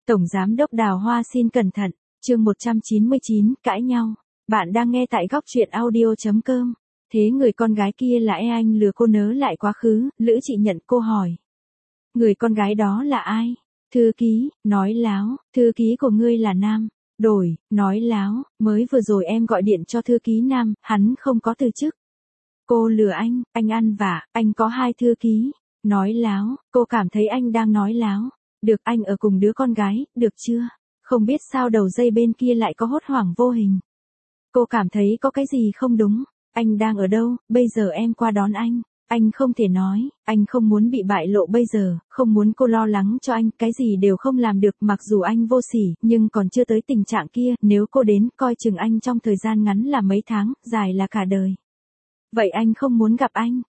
Tổng Giám đốc Đào Hoa xin cẩn thận, chương 199, cãi nhau. Bạn đang nghe tại góc truyện audio.com. Thế người con gái kia là anh lừa cô nớ lại quá khứ, Lữ Chị nhận cô hỏi. Người con gái đó là ai? Thư ký, nói láo, thư ký của ngươi là nam. Đổi, nói láo, mới vừa rồi em gọi điện cho thư ký nam, hắn không có từ chức. Cô lừa anh ăn vạ, anh có 2 thư ký. Nói láo, cô cảm thấy anh đang nói láo. Được, anh ở cùng đứa con gái, được chưa? Không biết sao đầu dây bên kia lại có hốt hoảng vô hình. Cô cảm thấy có cái gì không đúng. Anh đang ở đâu, bây giờ em qua đón anh. Anh không thể nói, anh không muốn bị bại lộ bây giờ, không muốn cô lo lắng cho anh, cái gì đều không làm được, mặc dù anh vô sỉ, nhưng còn chưa tới tình trạng kia, nếu cô đến, coi chừng anh trong thời gian ngắn là mấy tháng, dài là cả đời. Vậy anh không muốn gặp anh?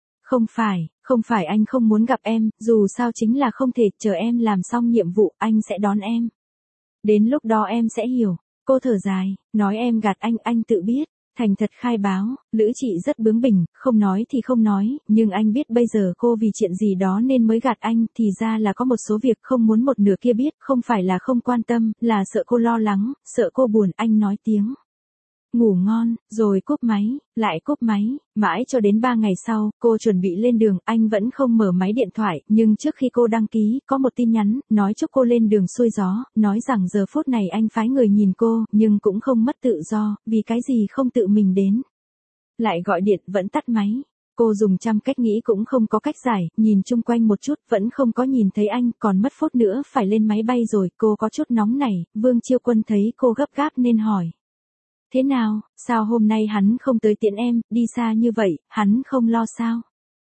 Không phải anh không muốn gặp em, dù sao chính là không thể, chờ em làm xong nhiệm vụ, anh sẽ đón em. Đến lúc đó em sẽ hiểu. Cô thở dài, nói em gạt anh tự biết. Thành thật khai báo, Lữ Chị rất bướng bỉnh, không nói thì không nói, nhưng anh biết bây giờ cô vì chuyện gì đó nên mới gạt anh, thì ra là có một số việc không muốn một nửa kia biết, không phải là không quan tâm, là sợ cô lo lắng, sợ cô buồn, anh nói tiếng. Ngủ ngon, rồi cúp máy, lại cúp máy, mãi cho đến 3 ngày sau, cô chuẩn bị lên đường, anh vẫn không mở máy điện thoại, nhưng trước khi cô đăng ký, có một tin nhắn, nói chúc cô lên đường xuôi gió, nói rằng giờ phút này anh phái người nhìn cô, nhưng cũng không mất tự do, vì cái gì không tự mình đến. Lại gọi điện, vẫn tắt máy. Cô dùng trăm cách nghĩ cũng không có cách giải, nhìn chung quanh một chút, vẫn không có nhìn thấy anh, còn mất phút nữa phải lên máy bay rồi, cô có chút nóng nảy, Vương Chiêu Quân thấy cô gấp gáp nên hỏi. Thế nào, sao hôm nay hắn không tới tiễn em, đi xa như vậy, hắn không lo sao?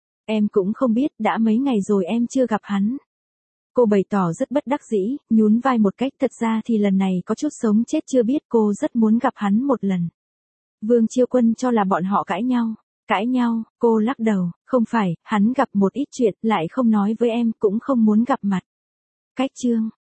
Em cũng không biết, đã mấy ngày rồi em chưa gặp hắn. Cô bày tỏ rất bất đắc dĩ, nhún vai một cách, thật ra thì lần này có chút sống chết chưa biết, cô rất muốn gặp hắn một lần. Vương Chiêu Quân cho là bọn họ cãi nhau. Cãi nhau, cô lắc đầu, không phải, hắn gặp một ít chuyện, lại không nói với em, cũng không muốn gặp mặt. Cách chương,